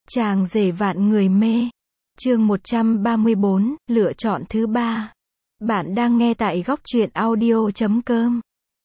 Chàng rể vạn người mê. Chương 134, lựa chọn thứ ba. Bạn đang nghe tại góc truyện audio.com.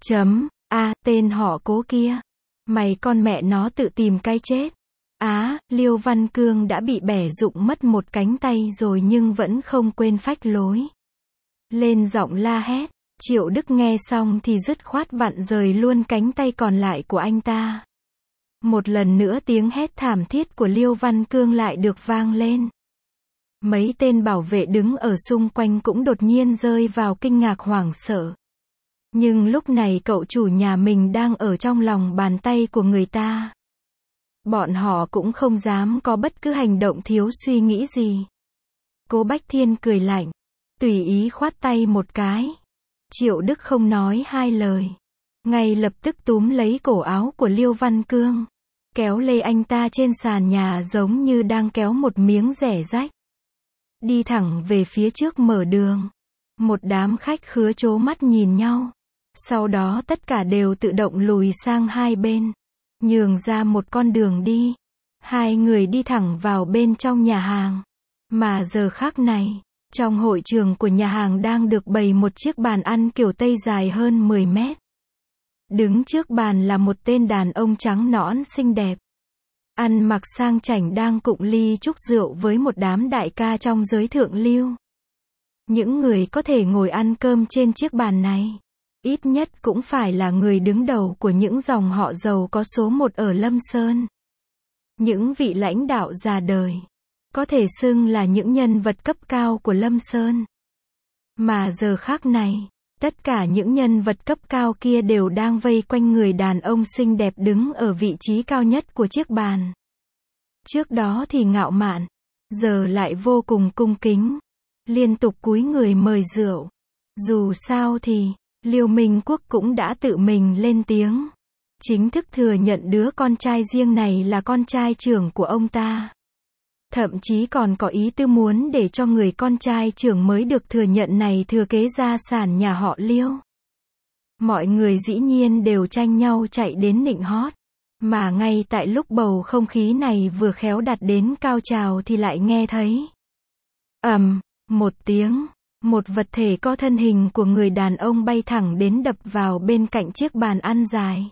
Tên họ Cố kia. Mày con mẹ nó tự tìm cái chết. Liêu Văn Cương đã bị bẻ rụng mất một cánh tay rồi nhưng vẫn không quên phách lối. Lên giọng la hét. Triệu Đức nghe xong thì dứt khoát vặn rời luôn cánh tay còn lại của anh ta. Một lần nữa tiếng hét thảm thiết của Liêu Văn Cương lại được vang lên. Mấy tên bảo vệ đứng ở xung quanh cũng đột nhiên rơi vào kinh ngạc hoảng sợ. Nhưng lúc này cậu chủ nhà mình đang ở trong lòng bàn tay của người ta. Bọn họ cũng không dám có bất cứ hành động thiếu suy nghĩ gì. Cố Bách Thiên cười lạnh, tùy ý khoát tay một cái. Triệu Đức không nói hai lời, ngay lập tức túm lấy cổ áo của Liêu Văn Cương, kéo lê anh ta trên sàn nhà giống như đang kéo một miếng rẻ rách. Đi thẳng về phía trước mở đường. Một đám khách khứa trố mắt nhìn nhau. Sau đó tất cả đều tự động lùi sang hai bên, nhường ra một con đường đi. Hai người đi thẳng vào bên trong nhà hàng. Mà giờ khác này, trong hội trường của nhà hàng đang được bày một chiếc bàn ăn kiểu Tây dài hơn 10 mét. Đứng trước bàn là một tên đàn ông trắng nõn xinh đẹp, ăn mặc sang chảnh đang cụng ly chúc rượu với một đám đại ca trong giới thượng lưu. Những người có thể ngồi ăn cơm trên chiếc bàn này, ít nhất cũng phải là người đứng đầu của những dòng họ giàu có số một ở Lâm Sơn. Những vị lãnh đạo già đời, có thể xưng là những nhân vật cấp cao của Lâm Sơn. Mà giờ khác này, tất cả những nhân vật cấp cao kia đều đang vây quanh người đàn ông xinh đẹp đứng ở vị trí cao nhất của chiếc bàn. Trước đó thì ngạo mạn, giờ lại vô cùng cung kính, liên tục cúi người mời rượu. Dù sao thì, Liêu Minh Quốc cũng đã tự mình lên tiếng, chính thức thừa nhận đứa con trai riêng này là con trai trưởng của ông ta. Thậm chí còn có ý tư muốn để cho người con trai trưởng mới được thừa nhận này thừa kế gia sản nhà họ Liêu. Mọi người dĩ nhiên đều tranh nhau chạy đến nịnh hót. Mà ngay tại lúc bầu không khí này vừa khéo đạt đến cao trào thì lại nghe thấy một tiếng, một vật thể có thân hình của người đàn ông bay thẳng đến đập vào bên cạnh chiếc bàn ăn dài.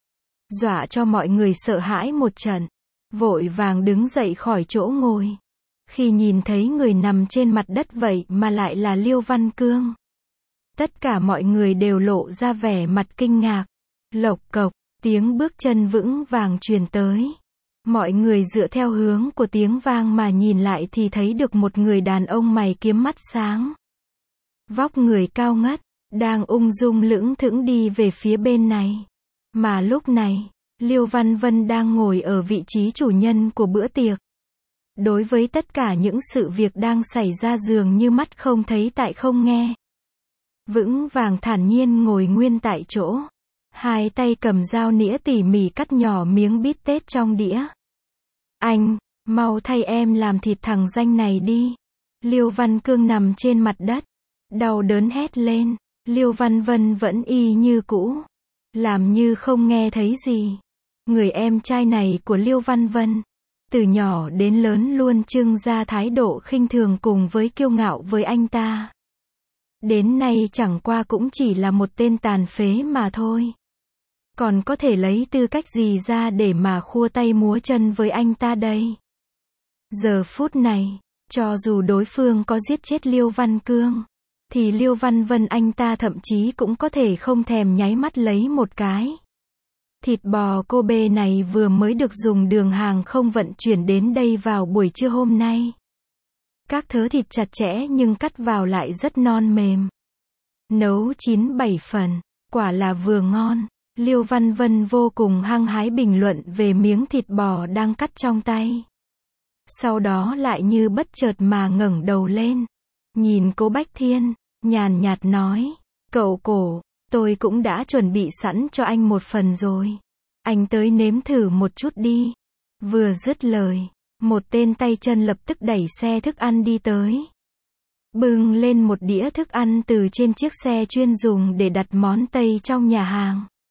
Dọa cho mọi người sợ hãi một trận, vội vàng đứng dậy khỏi chỗ ngồi. Khi nhìn thấy người nằm trên mặt đất vậy mà lại là Liêu Văn Cương, tất cả mọi người đều lộ ra vẻ mặt kinh ngạc. Lộc cộc, tiếng bước chân vững vàng truyền tới. Mọi người dựa theo hướng của tiếng vang mà nhìn lại thì thấy được một người đàn ông mày kiếm mắt sáng, vóc người cao ngất, đang ung dung lững thững đi về phía bên này. Mà lúc này, Liêu Văn Vân đang ngồi ở vị trí chủ nhân của bữa tiệc. Đối với tất cả những sự việc đang xảy ra dường như mắt không thấy tai không nghe. Vững vàng thản nhiên ngồi nguyên tại chỗ. Hai tay cầm dao nĩa tỉ mỉ cắt nhỏ miếng bít tết trong đĩa. Anh, mau thay em làm thịt thằng danh này đi. Liêu Văn Cương nằm trên mặt đất, đau đớn hét lên. Liêu Văn Vân vẫn y như cũ, làm như không nghe thấy gì. Người em trai này của Liêu Văn Vân, từ nhỏ đến lớn luôn trưng ra thái độ khinh thường cùng với kiêu ngạo với anh ta. Đến nay chẳng qua cũng chỉ là một tên tàn phế mà thôi. Còn có thể lấy tư cách gì ra để mà khua tay múa chân với anh ta đây? Giờ phút này, cho dù đối phương có giết chết Liêu Văn Cương, thì Liêu Văn Vân anh ta thậm chí cũng có thể không thèm nháy mắt lấy một cái. Thịt bò Kobe này vừa mới được dùng đường hàng không vận chuyển đến đây vào buổi trưa hôm nay. Các thớ thịt chặt chẽ nhưng cắt vào lại rất non mềm. Nấu chín 7 phần, quả là vừa ngon. Liêu Văn Vân vô cùng hăng hái bình luận về miếng thịt bò đang cắt trong tay. Sau đó lại như bất chợt mà ngẩng đầu lên, nhìn Cố Bách Thiên, nhàn nhạt nói, cậu Cổ, tôi cũng đã chuẩn bị sẵn cho anh một phần rồi. Anh tới nếm thử một chút đi. Vừa dứt lời, một tên tay chân lập tức đẩy xe thức ăn đi tới, bưng lên một đĩa thức ăn từ trên chiếc xe chuyên dùng để đặt món Tây trong nhà hàng.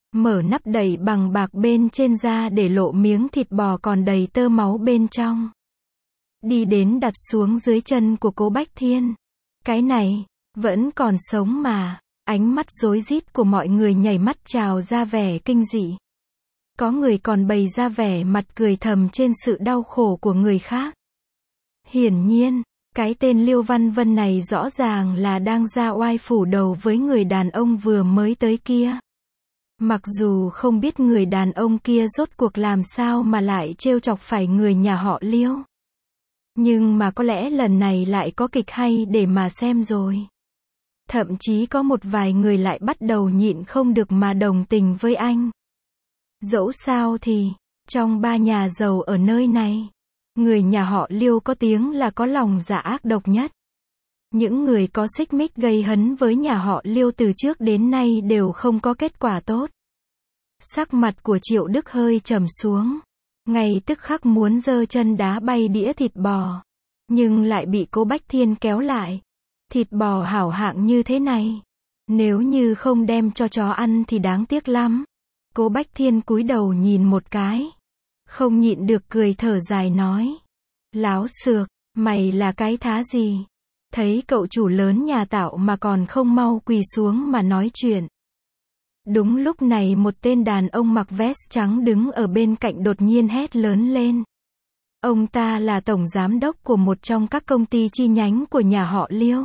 Mở nắp đậy bằng bạc bên trên ra để lộ miếng thịt bò còn đầy tơ máu bên trong. Đi đến đặt xuống dưới chân của cố Bách Thiên. Cái này, vẫn còn sống mà. Ánh mắt rối rít của mọi người nhảy mắt trào ra vẻ kinh dị. Có người còn bày ra vẻ mặt cười thầm trên sự đau khổ của người khác. Hiển nhiên, cái tên Liêu Văn Vân này rõ ràng là đang ra oai phủ đầu với người đàn ông vừa mới tới kia. Mặc dù không biết người đàn ông kia rốt cuộc làm sao mà lại trêu chọc phải người nhà họ Liêu. Nhưng mà có lẽ lần này lại có kịch hay để mà xem rồi. Thậm chí có một vài người lại bắt đầu nhịn không được mà đồng tình với anh. Dẫu sao thì, trong ba nhà giàu ở nơi này, người nhà họ Liêu có tiếng là có lòng dạ ác độc nhất. Những người có xích mích gây hấn với nhà họ Liêu từ trước đến nay đều không có kết quả tốt. Sắc mặt của Triệu Đức hơi trầm xuống. Ngay tức khắc muốn giơ chân đá bay đĩa thịt bò. Nhưng lại bị cố Bách Thiên kéo lại. Thịt bò hảo hạng như thế này. Nếu như không đem cho chó ăn thì đáng tiếc lắm. Cố Bách Thiên cúi đầu nhìn một cái. Không nhịn được cười thở dài nói. Láo xược, mày là cái thá gì? Thấy cậu chủ lớn nhà tạo mà còn không mau quỳ xuống mà nói chuyện. Đúng lúc này một tên đàn ông mặc vest trắng đứng ở bên cạnh đột nhiên hét lớn lên. Ông ta là tổng giám đốc của một trong các công ty chi nhánh của nhà họ Liêu.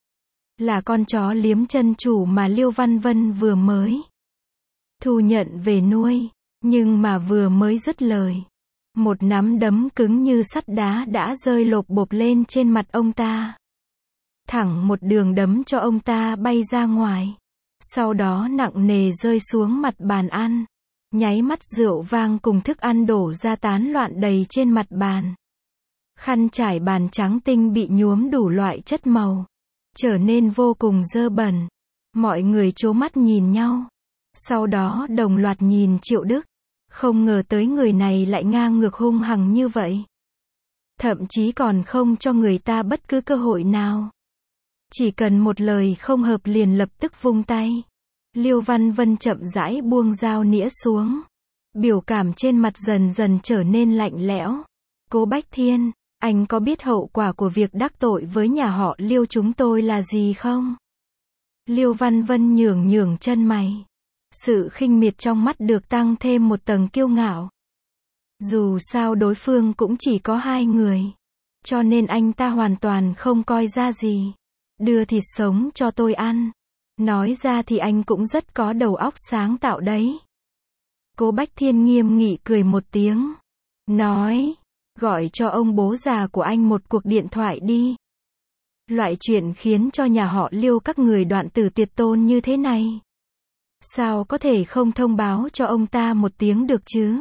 Là con chó liếm chân chủ mà Liêu Văn Vân vừa mới thu nhận về nuôi. Nhưng mà vừa mới dứt lời. Một nắm đấm cứng như sắt đá đã rơi lộp bộp lên trên mặt ông ta. Thẳng một đường đấm cho ông ta bay ra ngoài. Sau đó nặng nề rơi xuống mặt bàn ăn. Nháy mắt rượu vang cùng thức ăn đổ ra tán loạn đầy trên mặt bàn. Khăn trải bàn trắng tinh bị nhuốm đủ loại chất màu. Trở nên vô cùng dơ bẩn. Mọi người trố mắt nhìn nhau. Sau đó đồng loạt nhìn Triệu Đức. Không ngờ tới người này lại ngang ngược hung hăng như vậy. Thậm chí còn không cho người ta bất cứ cơ hội nào. Chỉ cần một lời không hợp liền lập tức vung tay. Liêu Văn Vân chậm rãi buông dao nĩa xuống. Biểu cảm trên mặt dần dần trở nên lạnh lẽo. Cố Bách Thiên, anh có biết hậu quả của việc đắc tội với nhà họ Liêu chúng tôi là gì không? Liêu Văn Vân nhường nhường chân mày. Sự khinh miệt trong mắt được tăng thêm một tầng kiêu ngạo. Dù sao đối phương cũng chỉ có hai người. Cho nên anh ta hoàn toàn không coi ra gì. Đưa thịt sống cho tôi ăn. Nói ra thì anh cũng rất có đầu óc sáng tạo đấy. Cố Bách Thiên nghiêm nghị cười một tiếng. Nói, gọi cho ông bố già của anh một cuộc điện thoại đi. Loại chuyện khiến cho nhà họ Liêu các người đoạn tử tuyệt tôn như thế này. Sao có thể không thông báo cho ông ta một tiếng được chứ?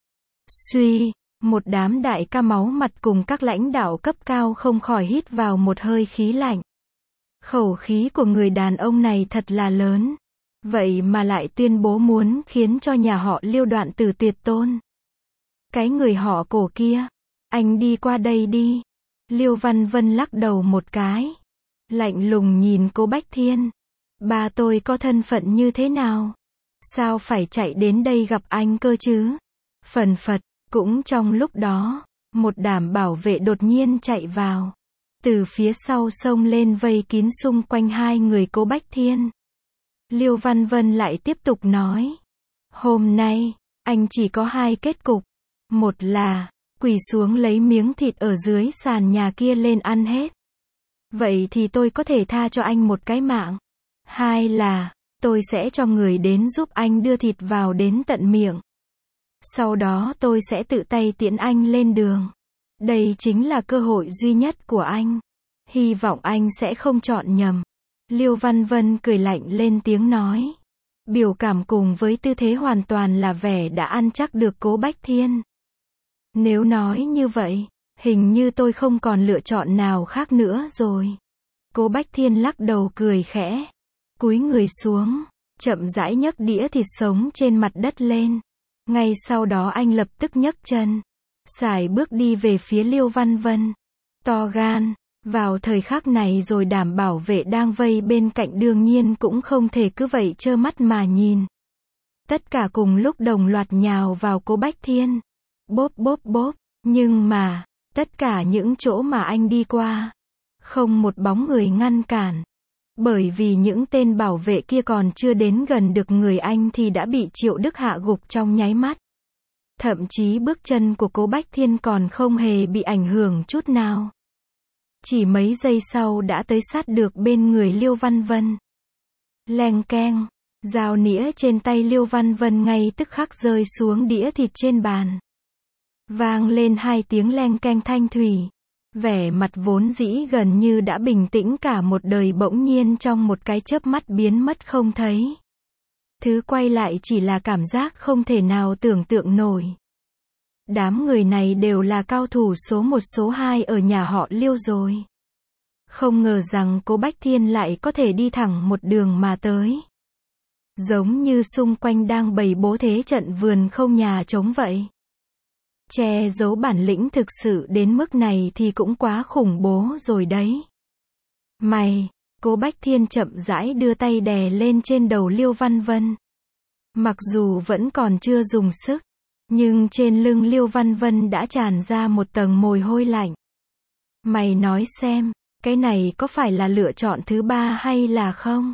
Suy, một đám đại ca máu mặt cùng các lãnh đạo cấp cao không khỏi hít vào một hơi khí lạnh. Khẩu khí của người đàn ông này thật là lớn. Vậy mà lại tuyên bố muốn khiến cho nhà họ Liêu đoạn tử tuyệt tôn. Cái người họ Cổ kia, anh đi qua đây đi. Liêu Văn Vân lắc đầu một cái. Lạnh lùng nhìn Cố Bách Thiên. Ba tôi có thân phận như thế nào? Sao phải chạy đến đây gặp anh cơ chứ? Phần phật, cũng trong lúc đó, một đám bảo vệ đột nhiên chạy vào. Từ phía sau xông lên vây kín xung quanh hai người Cố Bách Thiên. Liêu Văn Vân lại tiếp tục nói. Hôm nay, anh chỉ có hai kết cục. Một là, quỳ xuống lấy miếng thịt ở dưới sàn nhà kia lên ăn hết. Vậy thì tôi có thể tha cho anh một cái mạng. Hai là, tôi sẽ cho người đến giúp anh đưa thịt vào đến tận miệng. Sau đó tôi sẽ tự tay tiễn anh lên đường. Đây chính là cơ hội duy nhất của anh. Hy vọng anh sẽ không chọn nhầm. Liêu Văn Vân cười lạnh lên tiếng nói. Biểu cảm cùng với tư thế hoàn toàn là vẻ đã ăn chắc được Cố Bách Thiên. Nếu nói như vậy, hình như tôi không còn lựa chọn nào khác nữa rồi. Cố Bách Thiên lắc đầu cười khẽ. Cúi người xuống, chậm rãi nhấc đĩa thịt sống trên mặt đất lên. Ngay sau đó anh lập tức nhấc chân. Sải bước đi về phía Liêu Văn Vân. To gan. Vào thời khắc này rồi đảm bảo vệ đang vây bên cạnh đương nhiên cũng không thể cứ vậy trơ mắt mà nhìn. Tất cả cùng lúc đồng loạt nhào vào Cố Bách Thiên. Bốp bốp bốp. Nhưng mà, tất cả những chỗ mà anh đi qua, không một bóng người ngăn cản. Bởi vì những tên bảo vệ kia còn chưa đến gần được người anh thì đã bị Triệu Đức hạ gục trong nháy mắt. Thậm chí bước chân của Cố Bách Thiên còn không hề bị ảnh hưởng chút nào. Chỉ mấy giây sau đã tới sát được bên người Liêu Văn Vân. Leng keng, dao nĩa trên tay Liêu Văn Vân ngay tức khắc rơi xuống đĩa thịt trên bàn. Vang lên 2 tiếng leng keng thanh thủy. Vẻ mặt vốn dĩ gần như đã bình tĩnh cả một đời bỗng nhiên trong một cái chớp mắt biến mất không thấy. Thứ quay lại chỉ là cảm giác không thể nào tưởng tượng nổi. Đám người này đều là cao thủ số 1 số 2 ở nhà họ Liêu rồi. Không ngờ rằng Cố Bách Thiên lại có thể đi thẳng một đường mà tới. Giống như xung quanh đang bày bố thế trận vườn không nhà trống vậy. Che giấu bản lĩnh thực sự đến mức này thì cũng quá khủng bố rồi đấy. Mày, Cố Bách Thiên chậm rãi đưa tay đè lên trên đầu Liêu Văn Vân. Mặc dù vẫn còn chưa dùng sức, nhưng trên lưng Liêu Văn Vân đã tràn ra một tầng mồ hôi lạnh. Mày nói xem, cái này có phải là lựa chọn thứ 3 hay là không?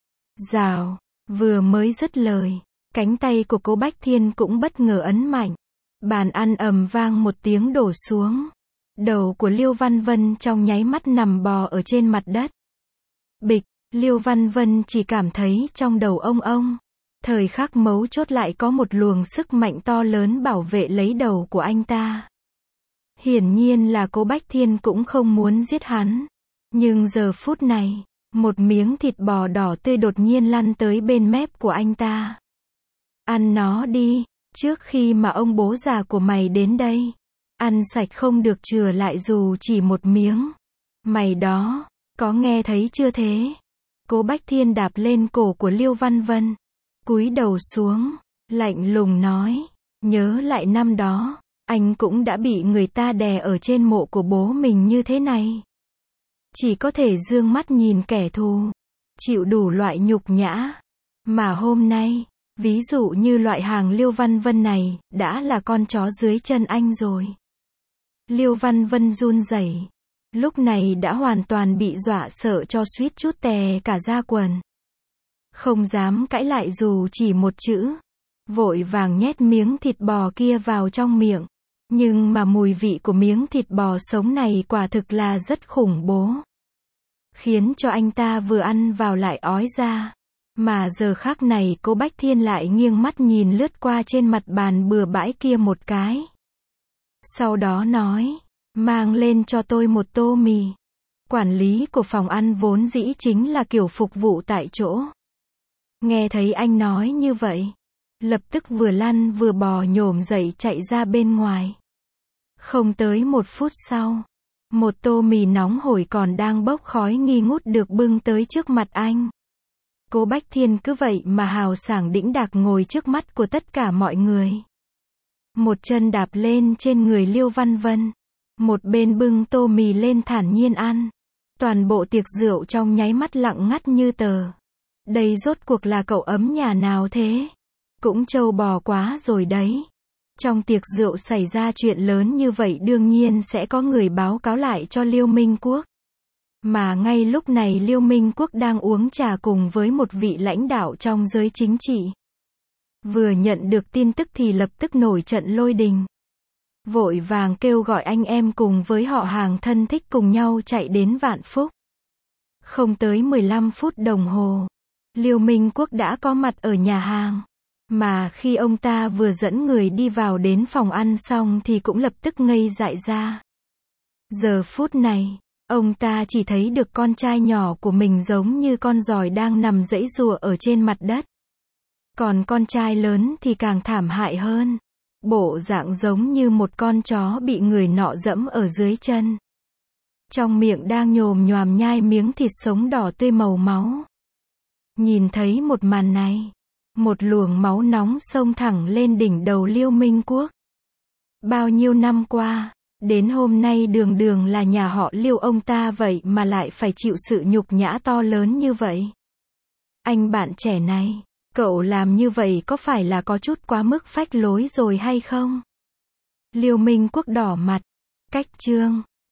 Rào, vừa mới dứt lời, cánh tay của Cố Bách Thiên cũng bất ngờ ấn mạnh. Bàn ăn ầm vang một tiếng đổ xuống. Đầu của Liêu Văn Vân trong nháy mắt nằm bò ở trên mặt đất. Bịch, Liêu Văn Vân chỉ cảm thấy trong đầu ông. Thời khắc mấu chốt lại có một luồng sức mạnh to lớn bảo vệ lấy đầu của anh ta. Hiển nhiên là Cố Bách Thiên cũng không muốn giết hắn. Nhưng giờ phút này, một miếng thịt bò đỏ tươi đột nhiên lăn tới bên mép của anh ta. Ăn nó đi, trước khi mà ông bố già của mày đến đây. Ăn sạch không được chừa lại dù chỉ một miếng. Mày đó, có nghe thấy chưa thế? Cố Bách Thiên đạp lên cổ của Liêu Văn Vân. Cúi đầu xuống, lạnh lùng nói. Nhớ lại năm đó, anh cũng đã bị người ta đè ở trên mộ của bố mình như thế này. Chỉ có thể dương mắt nhìn kẻ thù. Chịu đủ loại nhục nhã. Mà hôm nay, ví dụ như loại hàng Liêu Văn Vân này, đã là con chó dưới chân anh rồi. Liêu Văn Vân run rẩy. Lúc này đã hoàn toàn bị dọa sợ cho suýt chút tè cả da quần. Không dám cãi lại dù chỉ một chữ. Vội vàng nhét miếng thịt bò kia vào trong miệng. Nhưng mà mùi vị của miếng thịt bò sống này quả thực là rất khủng bố. Khiến cho anh ta vừa ăn vào lại ói ra. Mà giờ khắc này Cố Bách Thiên lại nghiêng mắt nhìn lướt qua trên mặt bàn bừa bãi kia một cái. Sau đó nói, mang lên cho tôi một tô mì. Quản lý của phòng ăn vốn dĩ chính là kiểu phục vụ tại chỗ. Nghe thấy anh nói như vậy, lập tức vừa lăn vừa bò nhổm dậy chạy ra bên ngoài. Không tới 1 phút sau, một tô mì nóng hổi còn đang bốc khói nghi ngút được bưng tới trước mặt anh. Cố Bách Thiên cứ vậy mà hào sảng đĩnh đạc ngồi trước mắt của tất cả mọi người. Một chân đạp lên trên người Liêu Văn Vân. Một bên bưng tô mì lên thản nhiên ăn. Toàn bộ tiệc rượu trong nháy mắt lặng ngắt như tờ. Đây rốt cuộc là cậu ấm nhà nào thế? Cũng trâu bò quá rồi đấy. Trong tiệc rượu xảy ra chuyện lớn như vậy đương nhiên sẽ có người báo cáo lại cho Liêu Minh Quốc. Mà ngay lúc này Liêu Minh Quốc đang uống trà cùng với một vị lãnh đạo trong giới chính trị. Vừa nhận được tin tức thì lập tức nổi trận lôi đình. Vội vàng kêu gọi anh em cùng với họ hàng thân thích cùng nhau chạy đến Vạn Phúc. Không tới 15 phút đồng hồ, Liêu Minh Quốc đã có mặt ở nhà hàng. Mà khi ông ta vừa dẫn người đi vào đến phòng ăn xong thì cũng lập tức ngây dại ra. Giờ phút này, ông ta chỉ thấy được con trai nhỏ của mình giống như con giòi đang nằm giãy giụa ở trên mặt đất. Còn con trai lớn thì càng thảm hại hơn. Bộ dạng giống như một con chó bị người nọ dẫm ở dưới chân. Trong miệng đang nhồm nhoàm nhai miếng thịt sống đỏ tươi màu máu. Nhìn thấy một màn này, một luồng máu nóng xông thẳng lên đỉnh đầu Liêu Minh Quốc. Bao nhiêu năm qua, đến hôm nay đường đường là nhà họ Liêu ông ta vậy mà lại phải chịu sự nhục nhã to lớn như vậy. Anh bạn trẻ này, Cậu làm như vậy có phải là có chút quá mức phách lối rồi hay không? Liêu Minh Quốc đỏ mặt. Cách chương